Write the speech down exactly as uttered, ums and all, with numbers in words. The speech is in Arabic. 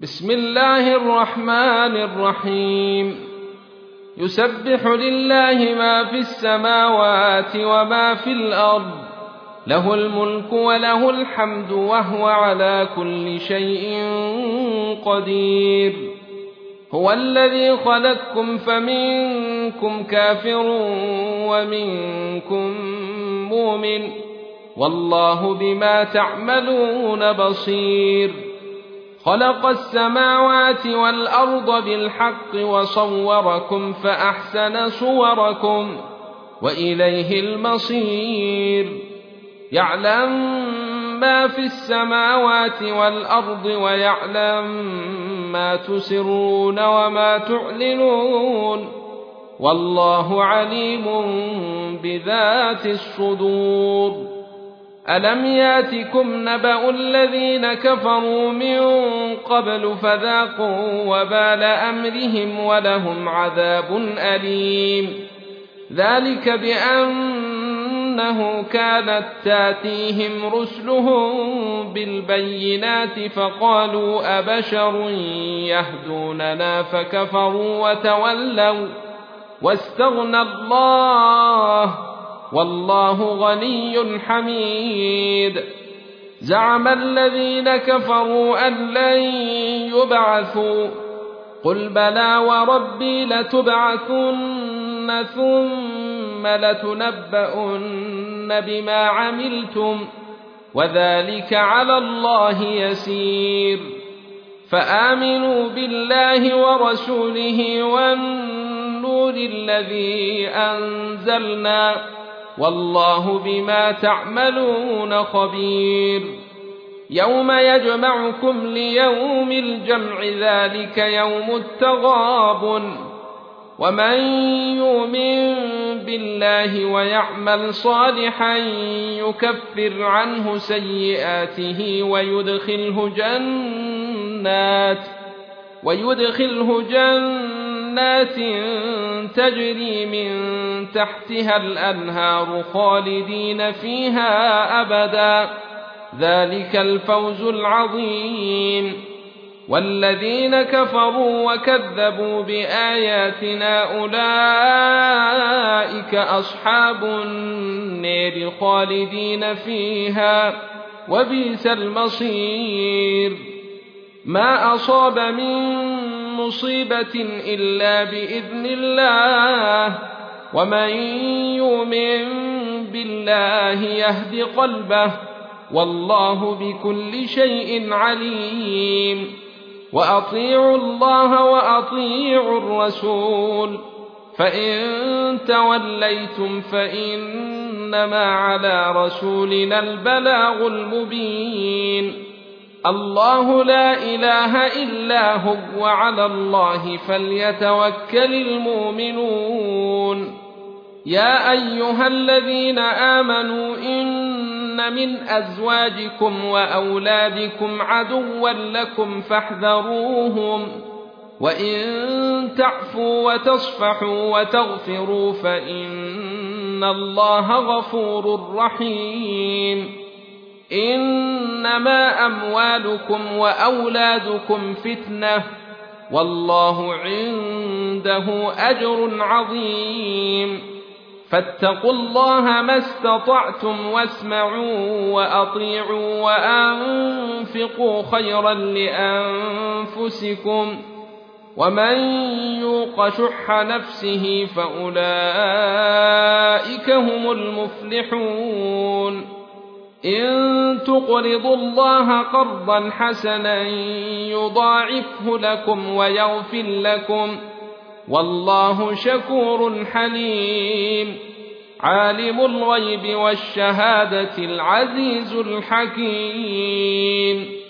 بسم الله الرحمن الرحيم يسبح لله ما في السماوات وما في الأرض له الملك وله الحمد وهو على كل شيء قدير هو الذي خلقكم فمنكم كافر ومنكم مؤمن والله بما تعملون بصير خلق السماوات والأرض بالحق وصوركم فأحسن صوركم وإليه المصير يعلم ما في السماوات والأرض ويعلم ما تسرون وما تعلنون والله عليم بذات الصدور ألم ياتكم نبأ الذين كفروا من قبل فذاقوا وبال أمرهم ولهم عذاب أليم ذلك بأنه كانت تاتيهم رسلهم بالبينات فقالوا أبشر يهدوننا فكفروا وتولوا واستغنى الله والله غني حميد زعم الذين كفروا أن لن يبعثوا قل بلى وربي لتبعثن ثم لتنبؤن بما عملتم وذلك على الله يسير فآمنوا بالله ورسوله والنور الذي أنزلنا والله بما تعملون خبير يوم يجمعكم ليوم الجمع ذلك يوم التغابن ومن يؤمن بالله ويعمل صالحا يكفر عنه سيئاته ويدخله جنات ويدخله جنات تجري من تحتها الأنهار خالدين فيها أبدا ذلك الفوز العظيم والذين كفروا وكذبوا بآياتنا أولئك أصحاب النار خالدين فيها وبئس المصير ما أصاب من مصيبة إلا بإذن الله ومن يؤمن بالله يهد قلبه والله بكل شيء عليم وأطيعوا الله وأطيعوا الرسول فإن توليتم فإنما على رسولنا البلاغ المبين الله لا إله إلا هو وعلى الله فليتوكل المؤمنون يا أيها الذين آمنوا إن من أزواجكم وأولادكم عدوا لكم فاحذروهم وإن تعفوا وتصفحوا وتغفروا فإن الله غفور رحيم إنما أموالكم وأولادكم فتنة والله عنده أجر عظيم فاتقوا الله ما استطعتم واسمعوا وأطيعوا وأنفقوا خيرا لأنفسكم ومن يوق شح نفسه فأولئك هم المفلحون إن تقرضوا الله قرضا حسنا يضاعفه لكم ويغفر لكم والله شكور حليم عالم الغيب والشهادة العزيز الحكيم